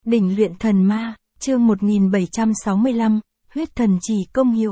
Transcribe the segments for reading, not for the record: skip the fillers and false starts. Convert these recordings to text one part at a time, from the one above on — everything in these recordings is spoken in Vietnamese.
Đỉnh luyện thần ma, chương 1765, huyết thần chỉ công hiệu.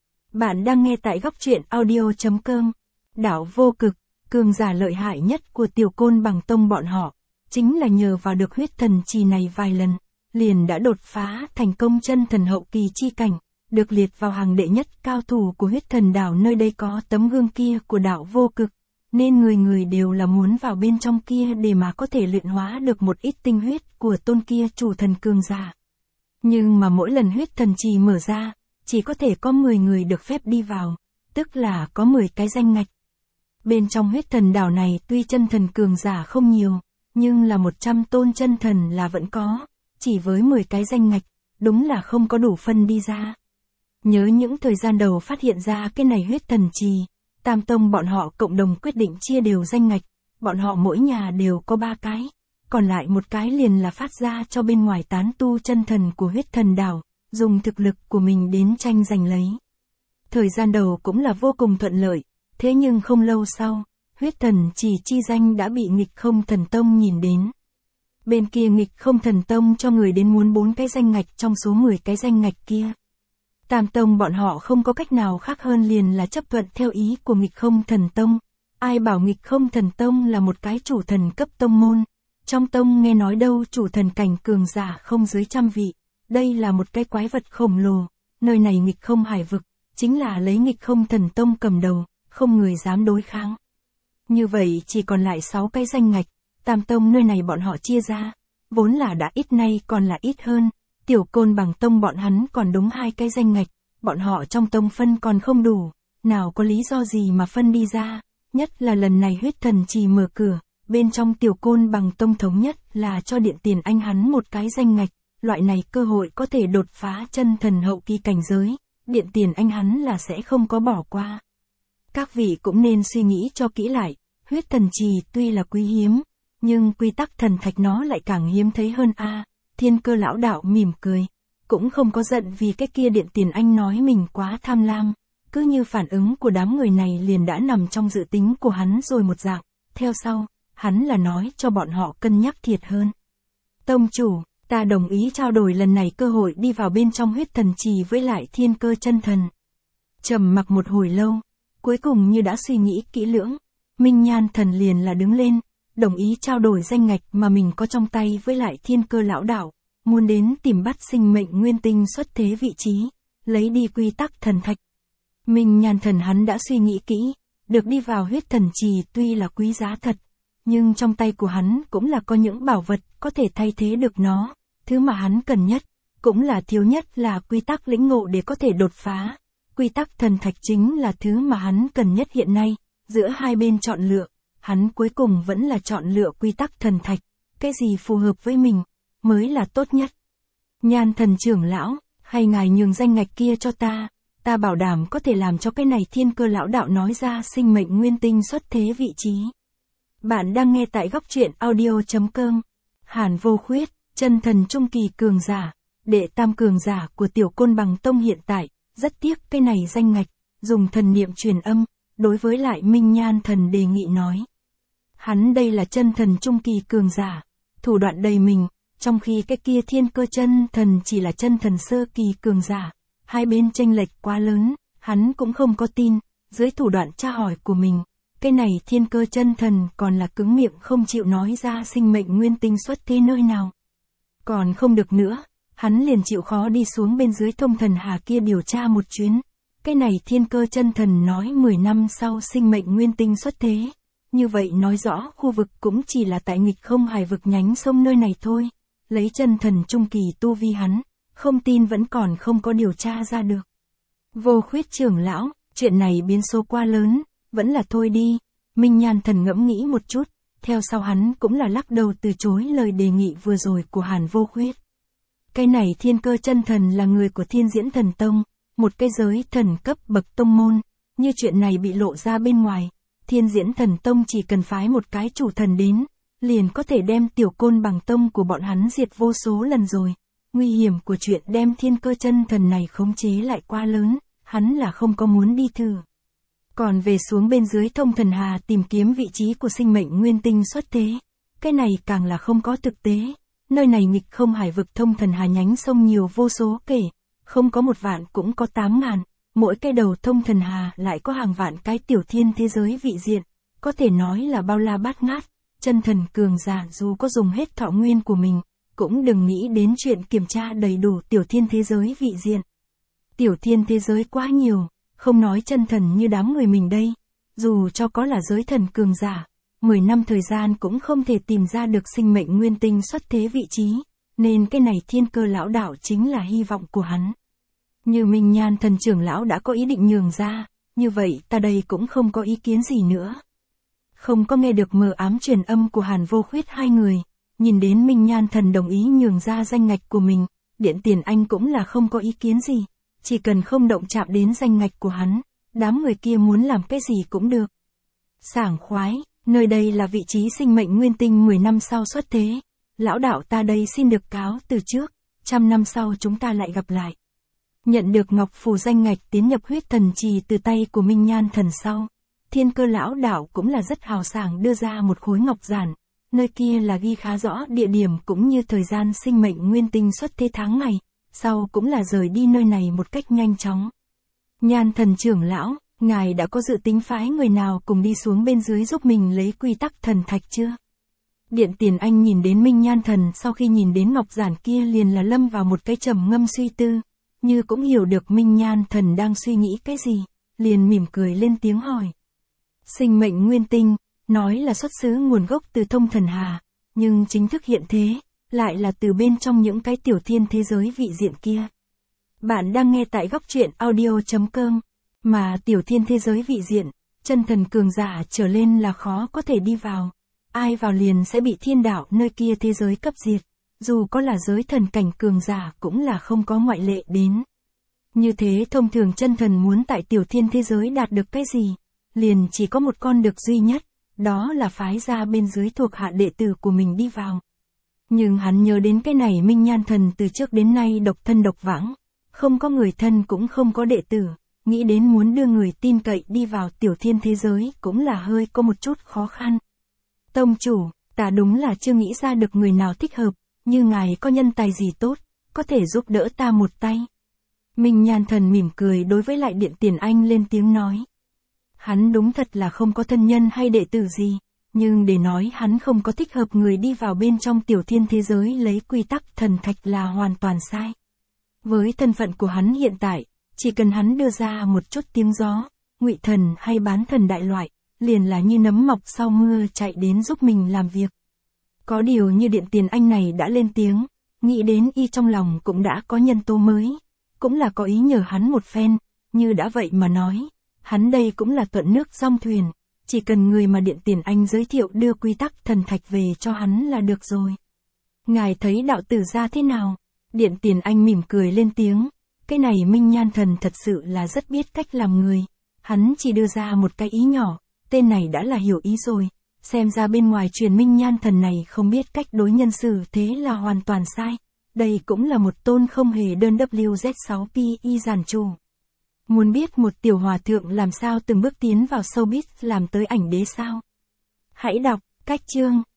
Bạn đang nghe tại góc truyện audio.com. Đảo vô cực, cường giả lợi hại nhất của Tiểu Côn Bằng Tông bọn họ, chính là nhờ vào được huyết thần trì này vài lần, liền đã đột phá thành công chân thần hậu kỳ chi cảnh, được liệt vào hàng đệ nhất cao thủ của huyết thần đảo. Nơi đây có tấm gương kia của đảo vô cực, nên người người đều là muốn vào bên trong kia để mà có thể luyện hóa được một ít tinh huyết của tôn kia chủ thần cường giả. Nhưng mà mỗi lần huyết thần trì mở ra, chỉ có thể có 10 người được phép đi vào, tức là có 10 cái danh ngạch. Bên trong huyết thần đảo này tuy chân thần cường giả không nhiều, nhưng là 100 tôn chân thần là vẫn có, chỉ với 10 cái danh ngạch, đúng là không có đủ phân đi ra. Nhớ những thời gian đầu phát hiện ra cái này huyết thần trì, Tam Tông bọn họ cộng đồng quyết định chia đều danh ngạch, bọn họ mỗi nhà đều có 3 cái, còn lại một cái liền là phát ra cho bên ngoài tán tu chân thần của huyết thần đảo, dùng thực lực của mình đến tranh giành lấy. Thời gian đầu cũng là vô cùng thuận lợi, thế nhưng không lâu sau, huyết thần chỉ chi danh đã bị Nghịch Không Thần Tông nhìn đến. Bên kia Nghịch Không Thần Tông cho người đến muốn 4 cái danh ngạch trong số 10 cái danh ngạch kia. Tam Tông bọn họ không có cách nào khác hơn liền là chấp thuận theo ý của Nghịch Không Thần Tông. Ai bảo Nghịch Không Thần Tông là một cái chủ thần cấp tông môn. Trong tông nghe nói đâu chủ thần cảnh cường giả không dưới 100 vị. Đây là một cái quái vật khổng lồ. Nơi này Nghịch Không Hải vực, chính là lấy Nghịch Không Thần Tông cầm đầu, không người dám đối kháng. Như vậy chỉ còn lại 6 cái danh ngạch, Tam Tông nơi này bọn họ chia ra, vốn là đã ít nay còn là ít hơn. Tiểu Côn Bằng Tông bọn hắn còn đúng 2 cái danh ngạch, bọn họ trong tông phân còn không đủ, nào có lý do gì mà phân đi ra, nhất là lần này huyết thần trì mở cửa, bên trong Tiểu Côn Bằng Tông thống nhất là cho Điện Tiền Anh hắn một cái danh ngạch, loại này cơ hội có thể đột phá chân thần hậu kỳ cảnh giới, Điện Tiền Anh hắn là sẽ không có bỏ qua. Các vị cũng nên suy nghĩ cho kỹ lại, huyết thần trì tuy là quý hiếm, nhưng quy tắc thần thạch nó lại càng hiếm thấy hơn a. Thiên Cơ lão đạo mỉm cười, cũng không có giận vì cái kia Điện Tiền Anh nói mình quá tham lam, cứ như phản ứng của đám người này liền đã nằm trong dự tính của hắn rồi một dạng, theo sau, hắn là nói cho bọn họ cân nhắc thiệt hơn. Tông chủ, ta đồng ý trao đổi lần này cơ hội đi vào bên trong huyết thần trì với lại Thiên Cơ chân thần. Trầm mặc một hồi lâu, cuối cùng như đã suy nghĩ kỹ lưỡng, Minh Nhan thần liền là đứng lên, đồng ý trao đổi danh ngạch mà mình có trong tay với lại Thiên Cơ lão đạo, muốn đến tìm bắt sinh mệnh nguyên tinh xuất thế vị trí, lấy đi quy tắc thần thạch. Minh Nhan thần hắn đã suy nghĩ kỹ, được đi vào huyết thần trì tuy là quý giá thật, nhưng trong tay của hắn cũng là có những bảo vật có thể thay thế được nó, thứ mà hắn cần nhất, cũng là thiếu nhất là quy tắc lĩnh ngộ để có thể đột phá. Quy tắc thần thạch chính là thứ mà hắn cần nhất hiện nay, giữa hai bên chọn lựa. Hắn cuối cùng vẫn là chọn lựa quy tắc thần thạch, cái gì phù hợp với mình, mới là tốt nhất. Nhan thần trưởng lão, hay ngài nhường danh ngạch kia cho ta bảo đảm có thể làm cho cái này Thiên Cơ lão đạo nói ra sinh mệnh nguyên tinh xuất thế vị trí. Bạn đang nghe tại góc truyện audio.com. Hàn Vô Khuyết, chân thần trung kỳ cường giả, đệ tam cường giả của Tiểu Côn Bằng Tông hiện tại, rất tiếc cái này danh ngạch, dùng thần niệm truyền âm, đối với lại Minh Nhan thần đề nghị nói. Hắn đây là chân thần trung kỳ cường giả, thủ đoạn đầy mình, trong khi cái kia Thiên Cơ chân thần chỉ là chân thần sơ kỳ cường giả, hai bên chênh lệch quá lớn, hắn cũng không có tin, dưới thủ đoạn tra hỏi của mình, cái này Thiên Cơ chân thần còn là cứng miệng không chịu nói ra sinh mệnh nguyên tinh xuất thế nơi nào. Còn không được nữa, hắn liền chịu khó đi xuống bên dưới Thông Thần Hà kia điều tra một chuyến, cái này Thiên Cơ chân thần nói 10 năm sau sinh mệnh nguyên tinh xuất thế. Như vậy nói rõ khu vực cũng chỉ là tại Nghịch Không Hải vực nhánh sông nơi này thôi, lấy chân thần trung kỳ tu vi hắn, không tin vẫn còn không có điều tra ra được. Vô Khuyết trưởng lão, chuyện này biến số quá lớn, vẫn là thôi đi. Minh Nhan thần ngẫm nghĩ một chút, theo sau hắn cũng là lắc đầu từ chối lời đề nghị vừa rồi của Hàn Vô Khuyết. Cái này Thiên Cơ chân thần là người của Thiên Diễn Thần Tông, một cái giới thần cấp bậc tông môn, như chuyện này bị lộ ra bên ngoài. Thiên Diễn Thần Tông chỉ cần phái một cái chủ thần đến, liền có thể đem Tiểu Côn Bằng Tông của bọn hắn diệt vô số lần rồi. Nguy hiểm của chuyện đem Thiên Cơ chân thần này khống chế lại quá lớn, hắn là không có muốn đi thử. Còn về xuống bên dưới Thông Thần Hà tìm kiếm vị trí của sinh mệnh nguyên tinh xuất thế, cái này càng là không có thực tế. Nơi này nghịch không hải vực thông thần hà nhánh sông nhiều vô số kể, không có 1 vạn cũng có 8.000, mỗi cái đầu thông thần hà lại có hàng vạn cái tiểu thiên thế giới vị diện, có thể nói là bao la bát ngát, chân thần cường giả dù có dùng hết thọ nguyên của mình, cũng đừng nghĩ đến chuyện kiểm tra đầy đủ tiểu thiên thế giới vị diện. Tiểu thiên thế giới quá nhiều, không nói chân thần như đám người mình đây, dù cho có là giới thần cường giả, 10 năm thời gian cũng không thể tìm ra được sinh mệnh nguyên tinh xuất thế vị trí, nên cái này Thiên Cơ lão đạo chính là hy vọng của hắn. Như Minh Nhan thần trưởng lão đã có ý định nhường ra, như vậy ta đây cũng không có ý kiến gì nữa. Không có nghe được mờ ám truyền âm của Hàn Vô Khuyết hai người, nhìn đến Minh Nhan thần đồng ý nhường ra danh ngạch của mình, Điện Tiền Anh cũng là không có ý kiến gì, chỉ cần không động chạm đến danh ngạch của hắn, đám người kia muốn làm cái gì cũng được. Sảng khoái, nơi đây là vị trí sinh mệnh nguyên tinh 10 năm sau xuất thế, lão đạo ta đây xin được cáo từ trước, 100 năm sau chúng ta lại gặp lại. Nhận được ngọc phù danh ngạch tiến nhập huyết thần trì từ tay của Minh Nhan thần sau, Thiên Cơ lão đạo cũng là rất hào sảng đưa ra một khối ngọc giản, nơi kia là ghi khá rõ địa điểm cũng như thời gian sinh mệnh nguyên tinh xuất thế tháng ngày, sau cũng là rời đi nơi này một cách nhanh chóng. Nhan thần trưởng lão, ngài đã có dự tính phái người nào cùng đi xuống bên dưới giúp mình lấy quy tắc thần thạch chưa? Điện Tiền Anh nhìn đến Minh Nhan thần sau khi nhìn đến ngọc giản kia liền là lâm vào một cái trầm ngâm suy tư, như cũng hiểu được Minh Nhan thần đang suy nghĩ cái gì, liền mỉm cười lên tiếng hỏi. Sinh mệnh nguyên tinh, nói là xuất xứ nguồn gốc từ thông thần hà, nhưng chính thức hiện thế, lại là từ bên trong những cái tiểu thiên thế giới vị diện kia. Bạn đang nghe tại góc truyện audio.com, mà tiểu thiên thế giới vị diện, chân thần cường giả trở lên là khó có thể đi vào. Ai vào liền sẽ bị thiên đạo nơi kia thế giới cấp diệt, dù có là giới thần cảnh cường giả cũng là không có ngoại lệ đến. Như thế thông thường chân thần muốn tại tiểu thiên thế giới đạt được cái gì, liền chỉ có một con được duy nhất, đó là phái ra bên dưới thuộc hạ đệ tử của mình đi vào. Nhưng hắn nhớ đến cái này Minh Nhan thần từ trước đến nay độc thân độc vãng, không có người thân cũng không có đệ tử, nghĩ đến muốn đưa người tin cậy đi vào tiểu thiên thế giới cũng là hơi có một chút khó khăn. Tông chủ, ta đúng là chưa nghĩ ra được người nào thích hợp, như ngài có nhân tài gì tốt, có thể giúp đỡ ta một tay. Minh Nhan thần mỉm cười đối với lại Điện Tiền Anh lên tiếng nói. Hắn đúng thật là không có thân nhân hay đệ tử gì, nhưng để nói hắn không có thích hợp người đi vào bên trong tiểu thiên thế giới lấy quy tắc thần thạch là hoàn toàn sai. Với thân phận của hắn hiện tại, chỉ cần hắn đưa ra một chút tiếng gió, ngụy thần hay bán thần đại loại, liền là như nấm mọc sau mưa chạy đến giúp mình làm việc. Có điều như Điện Tiền Anh này đã lên tiếng, nghĩ đến y trong lòng cũng đã có nhân tố mới, cũng là có ý nhờ hắn một phen, như đã vậy mà nói, hắn đây cũng là thuận nước song thuyền, chỉ cần người mà Điện Tiền Anh giới thiệu đưa quy tắc thần thạch về cho hắn là được rồi. Ngài thấy đạo tử ra thế nào? Điện Tiền Anh mỉm cười lên tiếng, cái này Minh Nhan thần thật sự là rất biết cách làm người, hắn chỉ đưa ra một cái ý nhỏ, tên này đã là hiểu ý rồi, xem ra bên ngoài truyền Minh Nhan thần này không biết cách đối nhân xử thế là hoàn toàn sai, đây cũng là một tôn không hề đơn WZ6PI giản chủ. Muốn biết một tiểu hòa thượng làm sao từng bước tiến vào showbiz làm tới ảnh đế sao? Hãy đọc, cách chương.